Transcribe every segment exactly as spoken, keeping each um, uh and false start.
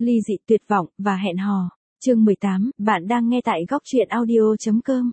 ly dị, tuyệt vọng, và hẹn hò. Chương mười tám, bạn đang nghe tại góc truyện audio.com.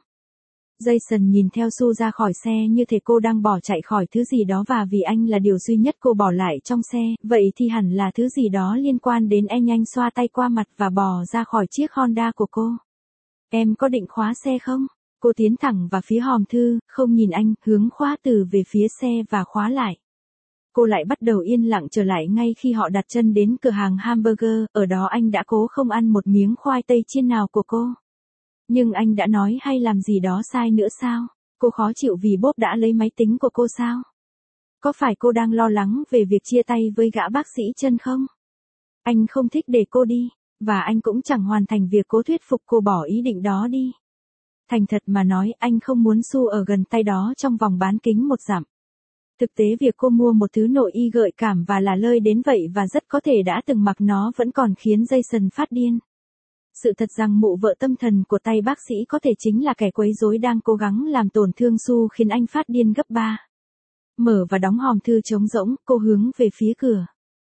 Jason nhìn theo Sue ra khỏi xe như thể cô đang bỏ chạy khỏi thứ gì đó và vì anh là điều duy nhất cô bỏ lại trong xe, vậy thì hẳn là thứ gì đó liên quan đến anh. Anh xoa tay qua mặt và bò ra khỏi chiếc Honda của cô. Em có định khóa xe không? Cô tiến thẳng vào phía hòm thư, không nhìn anh, hướng khóa từ về phía xe và khóa lại. Cô lại bắt đầu yên lặng trở lại ngay khi họ đặt chân đến cửa hàng hamburger, ở đó anh đã cố không ăn một miếng khoai tây chiên nào của cô. Nhưng anh đã nói hay làm gì đó sai nữa sao? Cô khó chịu vì Bob đã lấy máy tính của cô sao? Có phải cô đang lo lắng về việc chia tay với gã bác sĩ chân không? Anh không thích để cô đi, và anh cũng chẳng hoàn thành việc cố thuyết phục cô bỏ ý định đó đi. Thành thật mà nói, anh không muốn Sue ở gần tay đó trong vòng bán kính một dặm. Thực tế việc cô mua một thứ nội y gợi cảm và là lơi đến vậy và rất có thể đã từng mặc nó vẫn còn khiến Jason phát điên. Sự thật rằng mụ vợ tâm thần của tay bác sĩ có thể chính là kẻ quấy rối đang cố gắng làm tổn thương Sue khiến anh phát điên gấp ba. Mở và đóng hòm thư trống rỗng, cô hướng về phía cửa.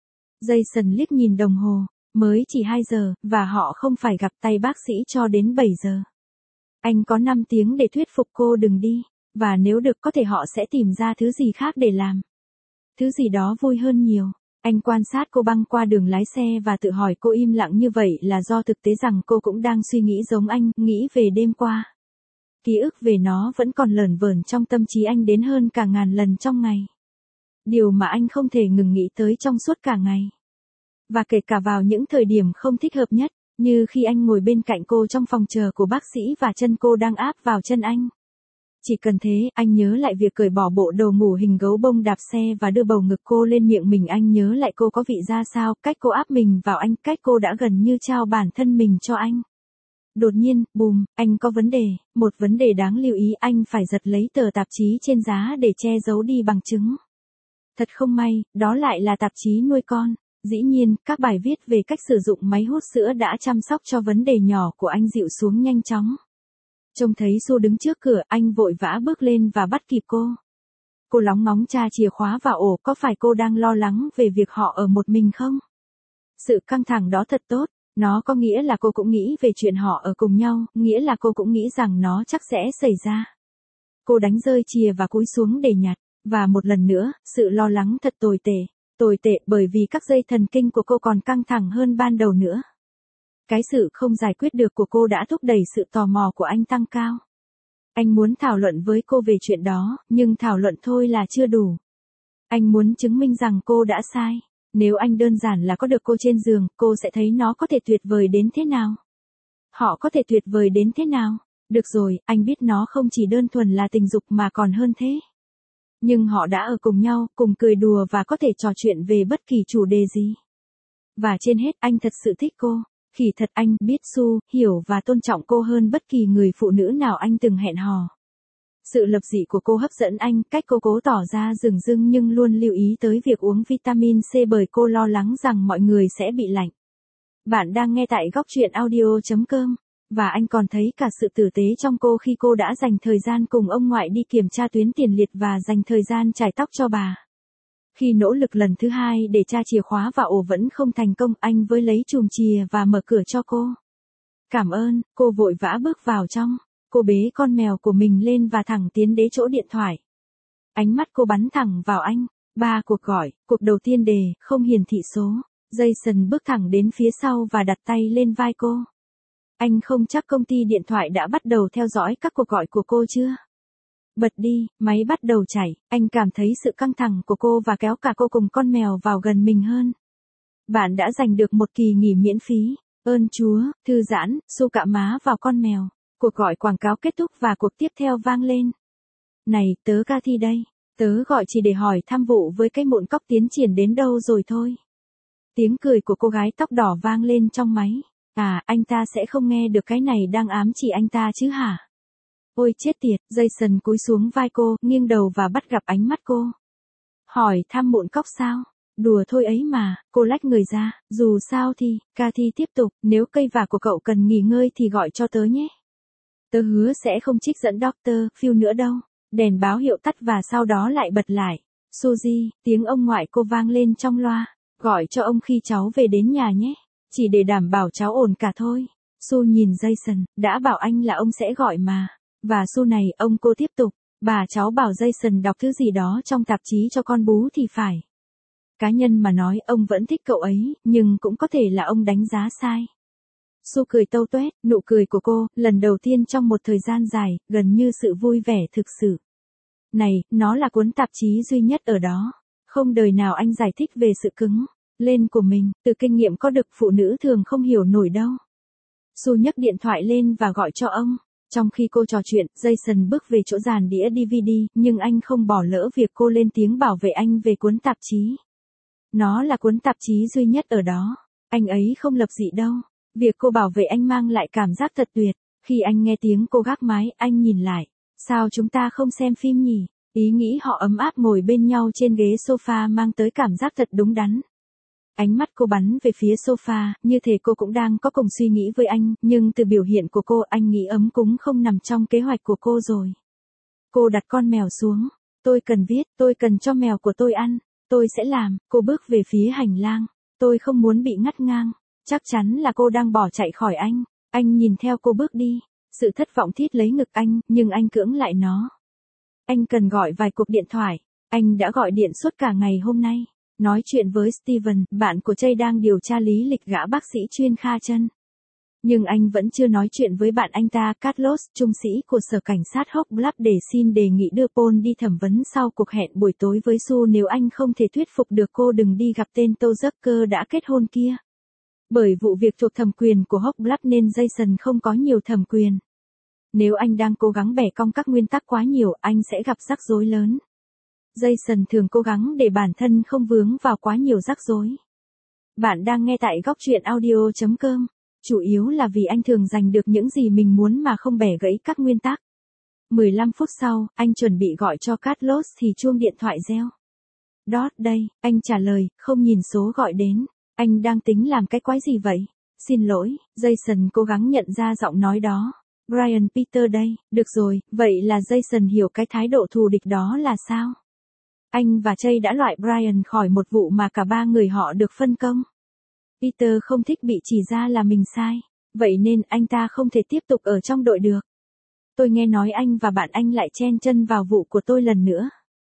Jason liếc nhìn đồng hồ, mới chỉ hai giờ, và họ không phải gặp tay bác sĩ cho đến bảy giờ. Anh có năm tiếng để thuyết phục cô đừng đi, và nếu được có thể họ sẽ tìm ra thứ gì khác để làm. Thứ gì đó vui hơn nhiều. Anh quan sát cô băng qua đường lái xe và tự hỏi cô im lặng như vậy là do thực tế rằng cô cũng đang suy nghĩ giống anh, nghĩ về đêm qua. Ký ức về nó vẫn còn lởn vởn trong tâm trí anh đến hơn cả ngàn lần trong ngày. Điều mà anh không thể ngừng nghĩ tới trong suốt cả ngày. Và kể cả vào những thời điểm không thích hợp nhất, như khi anh ngồi bên cạnh cô trong phòng chờ của bác sĩ và chân cô đang áp vào chân anh. Chỉ cần thế, anh nhớ lại việc cởi bỏ bộ đồ ngủ hình gấu bông đạp xe và đưa bầu ngực cô lên miệng mình. Anh nhớ lại cô có vị ra sao, cách cô áp mình vào anh, cách cô đã gần như trao bản thân mình cho anh. Đột nhiên, bùm, anh có vấn đề, một vấn đề đáng lưu ý. Anh phải giật lấy tờ tạp chí trên giá để che giấu đi bằng chứng. Thật không may, đó lại là tạp chí nuôi con. Dĩ nhiên, các bài viết về cách sử dụng máy hút sữa đã chăm sóc cho vấn đề nhỏ của anh dịu xuống nhanh chóng. Trông thấy Sue đứng trước cửa, anh vội vã bước lên và bắt kịp cô. Cô lóng ngóng tra chìa khóa vào ổ, có phải cô đang lo lắng về việc họ ở một mình không? Sự căng thẳng đó thật tốt, nó có nghĩa là cô cũng nghĩ về chuyện họ ở cùng nhau, nghĩa là cô cũng nghĩ rằng nó chắc sẽ xảy ra. Cô đánh rơi chìa và cúi xuống để nhặt, và một lần nữa, sự lo lắng thật tồi tệ, tồi tệ bởi vì các dây thần kinh của cô còn căng thẳng hơn ban đầu nữa. Cái sự không giải quyết được của cô đã thúc đẩy sự tò mò của anh tăng cao. Anh muốn thảo luận với cô về chuyện đó, nhưng thảo luận thôi là chưa đủ. Anh muốn chứng minh rằng cô đã sai. Nếu anh đơn giản là có được cô trên giường, cô sẽ thấy nó có thể tuyệt vời đến thế nào. Họ có thể tuyệt vời đến thế nào. Được rồi, anh biết nó không chỉ đơn thuần là tình dục mà còn hơn thế. Nhưng họ đã ở cùng nhau, cùng cười đùa và có thể trò chuyện về bất kỳ chủ đề gì. Và trên hết, anh thật sự thích cô. Khỉ thật, anh biết Sue, hiểu và tôn trọng cô hơn bất kỳ người phụ nữ nào anh từng hẹn hò. Sự lập dị của cô hấp dẫn anh, cách cô cố tỏ ra dửng dưng nhưng luôn lưu ý tới việc uống vitamin C bởi cô lo lắng rằng mọi người sẽ bị lạnh. Bạn đang nghe tại góc truyện audio.com, và anh còn thấy cả sự tử tế trong cô khi cô đã dành thời gian cùng ông ngoại đi kiểm tra tuyến tiền liệt và dành thời gian chải tóc cho bà. Khi nỗ lực lần thứ hai để tra chìa khóa vào ổ vẫn không thành công, anh với lấy chùm chìa và mở cửa cho cô. Cảm ơn, cô vội vã bước vào trong. Cô bế con mèo của mình lên và thẳng tiến đến chỗ điện thoại. Ánh mắt cô bắn thẳng vào anh. Ba cuộc gọi, cuộc đầu tiên đề, không hiển thị số. Jason bước thẳng đến phía sau và đặt tay lên vai cô. Anh không chắc công ty điện thoại đã bắt đầu theo dõi các cuộc gọi của cô chưa? Bật đi, máy bắt đầu chảy, anh cảm thấy sự căng thẳng của cô và kéo cả cô cùng con mèo vào gần mình hơn. Bạn đã giành được một kỳ nghỉ miễn phí, ơn Chúa, thư giãn, Sue cạ má vào con mèo. Cuộc gọi quảng cáo kết thúc và cuộc tiếp theo vang lên. Này, tớ Cathy đây, tớ gọi chỉ để hỏi thăm vụ với cái mụn cóc tiến triển đến đâu rồi thôi. Tiếng cười của cô gái tóc đỏ vang lên trong máy. À, anh ta sẽ không nghe được cái này đang ám chỉ anh ta chứ hả? Ôi chết tiệt, Jason cúi xuống vai cô, nghiêng đầu và bắt gặp ánh mắt cô. Hỏi thăm mụn cóc sao? Đùa thôi ấy mà, cô lách người ra, dù sao thì, Cathy tiếp tục, nếu cây vả của cậu cần nghỉ ngơi thì gọi cho tớ nhé. Tớ hứa sẽ không trích dẫn doctor Phil nữa đâu. Đèn báo hiệu tắt và sau đó lại bật lại. Suzy, tiếng ông ngoại cô vang lên trong loa. Gọi cho ông khi cháu về đến nhà nhé. Chỉ để đảm bảo cháu ổn cả thôi. Su nhìn Jason, đã bảo anh là ông sẽ gọi mà. Và Su này, ông cô tiếp tục. Bà cháu bảo Jason đọc thứ gì đó trong tạp chí cho con bú thì phải. Cá nhân mà nói ông vẫn thích cậu ấy, nhưng cũng có thể là ông đánh giá sai. Su cười tâu tuét, nụ cười của cô, lần đầu tiên trong một thời gian dài, gần như sự vui vẻ thực sự. Này, nó là cuốn tạp chí duy nhất ở đó. Không đời nào anh giải thích về sự cứng lên của mình, từ kinh nghiệm có được phụ nữ thường không hiểu nổi đâu. Su nhấc điện thoại lên và gọi cho ông. Trong khi cô trò chuyện, Jason bước về chỗ dàn đĩa đê vê đê, nhưng anh không bỏ lỡ việc cô lên tiếng bảo vệ anh về cuốn tạp chí. Nó là cuốn tạp chí duy nhất ở đó. Anh ấy không lập dị đâu. Việc cô bảo vệ anh mang lại cảm giác thật tuyệt. Khi anh nghe tiếng cô gác mái, anh nhìn lại. Sao chúng ta không xem phim nhỉ? Ý nghĩ họ ấm áp ngồi bên nhau trên ghế sofa mang tới cảm giác thật đúng đắn. Ánh mắt cô bắn về phía sofa, như thể cô cũng đang có cùng suy nghĩ với anh, nhưng từ biểu hiện của cô anh nghĩ ấm cúng không nằm trong kế hoạch của cô rồi. Cô đặt con mèo xuống. Tôi cần viết, tôi cần cho mèo của tôi ăn. Tôi sẽ làm. Cô bước về phía hành lang. Tôi không muốn bị ngắt ngang. Chắc chắn là cô đang bỏ chạy khỏi anh. Anh nhìn theo cô bước đi. Sự thất vọng thít lấy ngực anh, nhưng anh cưỡng lại nó. Anh cần gọi vài cuộc điện thoại. Anh đã gọi điện suốt cả ngày hôm nay. Nói chuyện với Steven, bạn của Jay đang điều tra lý lịch gã bác sĩ chuyên kha chân. Nhưng anh vẫn chưa nói chuyện với bạn anh ta, Carlos, trung sĩ của sở cảnh sát Hogblab để xin đề nghị đưa Paul đi thẩm vấn sau cuộc hẹn buổi tối với Su nếu anh không thể thuyết phục được cô đừng đi gặp tên Tô Zucker đã kết hôn kia. Bởi vụ việc thuộc thẩm quyền của Hogblab nên Jason không có nhiều thẩm quyền. Nếu anh đang cố gắng bẻ cong các nguyên tắc quá nhiều, anh sẽ gặp rắc rối lớn. Jason thường cố gắng để bản thân không vướng vào quá nhiều rắc rối. Bạn đang nghe tại góc truyện audio chấm com. Chủ yếu là vì anh thường giành được những gì mình muốn mà không bẻ gãy các nguyên tắc. mười lăm phút sau, anh chuẩn bị gọi cho Carlos thì chuông điện thoại reo. Dot đây, anh trả lời, không nhìn số gọi đến. Anh đang tính làm cái quái gì vậy? Xin lỗi, Jason cố gắng nhận ra giọng nói đó. Brian Peter đây, được rồi, vậy là Jason hiểu cái thái độ thù địch đó là sao? Anh và Jay đã loại Brian khỏi một vụ mà cả ba người họ được phân công. Peter không thích bị chỉ ra là mình sai, vậy nên anh ta không thể tiếp tục ở trong đội được. Tôi nghe nói anh và bạn anh lại chen chân vào vụ của tôi lần nữa.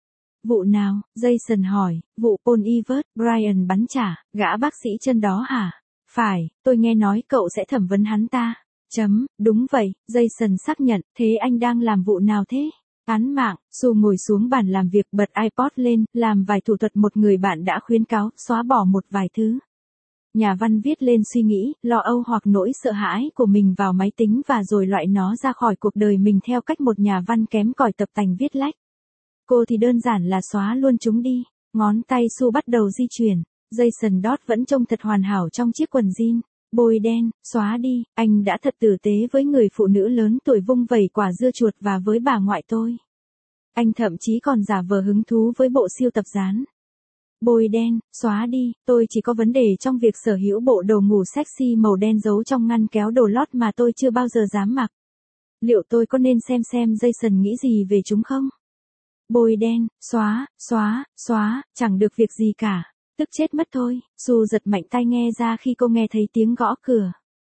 Vụ nào? Jason hỏi, vụ Paul Evert, Brian bắn trả, gã bác sĩ chân đó hả? Phải, tôi nghe nói cậu sẽ thẩm vấn hắn ta. Chấm, đúng vậy, Jason xác nhận, thế anh đang làm vụ nào thế? Án mạng. Su ngồi xuống bàn làm việc, bật iPod lên, làm vài thủ thuật một người bạn đã khuyến cáo, xóa bỏ một vài thứ. Nhà văn viết lên suy nghĩ, lo âu hoặc nỗi sợ hãi của mình vào máy tính và rồi loại nó ra khỏi cuộc đời mình theo cách một nhà văn kém cỏi tập tành viết lách. Cô thì đơn giản là xóa luôn chúng đi. Ngón tay Su bắt đầu di chuyển. Jason Dodd vẫn trông thật hoàn hảo trong chiếc quần jean. Bôi đen, xóa đi, anh đã thật tử tế với người phụ nữ lớn tuổi vung vẩy quả dưa chuột và với bà ngoại tôi. Anh thậm chí còn giả vờ hứng thú với bộ siêu tập dán. Bôi đen, xóa đi, tôi chỉ có vấn đề trong việc sở hữu bộ đồ ngủ sexy màu đen giấu trong ngăn kéo đồ lót mà tôi chưa bao giờ dám mặc. Liệu tôi có nên xem xem Jason nghĩ gì về chúng không? Bôi đen, xóa, xóa, xóa, chẳng được việc gì cả. Tức chết mất thôi. Su giật mạnh tai nghe ra khi cô nghe thấy tiếng gõ cửa.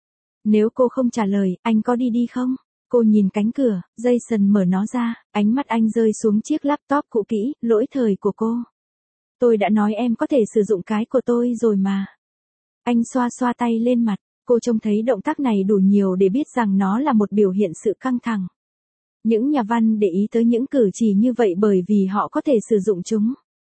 Nếu cô không trả lời, anh có đi đi không? Cô nhìn cánh cửa, Jason mở nó ra, ánh mắt anh rơi xuống chiếc laptop cũ kỹ, lỗi thời của cô. Tôi đã nói em có thể sử dụng cái của tôi rồi mà. Anh xoa xoa tay lên mặt, cô trông thấy động tác này đủ nhiều để biết rằng nó là một biểu hiện sự căng thẳng. Những nhà văn để ý tới những cử chỉ như vậy bởi vì họ có thể sử dụng chúng.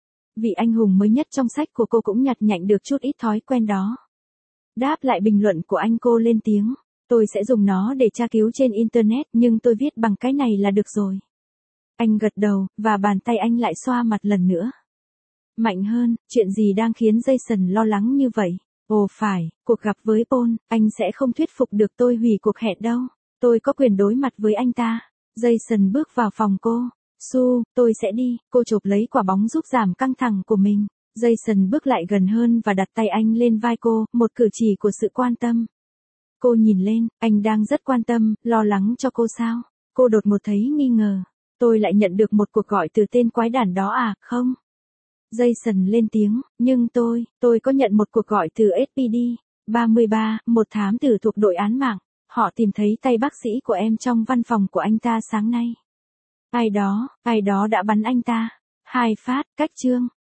Vị anh hùng mới nhất trong sách của cô cũng nhặt nhạnh được chút ít thói quen đó. Đáp lại bình luận của anh, cô lên tiếng. Tôi sẽ dùng nó để tra cứu trên Internet nhưng tôi viết bằng cái này là được rồi. Anh gật đầu, và bàn tay anh lại xoa mặt lần nữa. Mạnh hơn, chuyện gì đang khiến Jason lo lắng như vậy? Ồ phải, cuộc gặp với Paul, anh sẽ không thuyết phục được tôi hủy cuộc hẹn đâu. Tôi có quyền đối mặt với anh ta. Jason bước vào phòng cô. Su, tôi sẽ đi. Cô chộp lấy quả bóng giúp giảm căng thẳng của mình. Jason bước lại gần hơn và đặt tay anh lên vai cô, một cử chỉ của sự quan tâm. Cô nhìn lên, anh đang rất quan tâm, lo lắng cho cô sao? Cô đột ngột thấy nghi ngờ. Tôi lại nhận được một cuộc gọi từ tên quái đản đó à, không? Jason lên tiếng, nhưng tôi, tôi có nhận một cuộc gọi từ ét pê đê. ba mươi ba, một thám tử thuộc đội án mạng. Họ tìm thấy tay bác sĩ của em trong văn phòng của anh ta sáng nay. Ai đó, ai đó đã bắn anh ta. Hai phát, cách chương.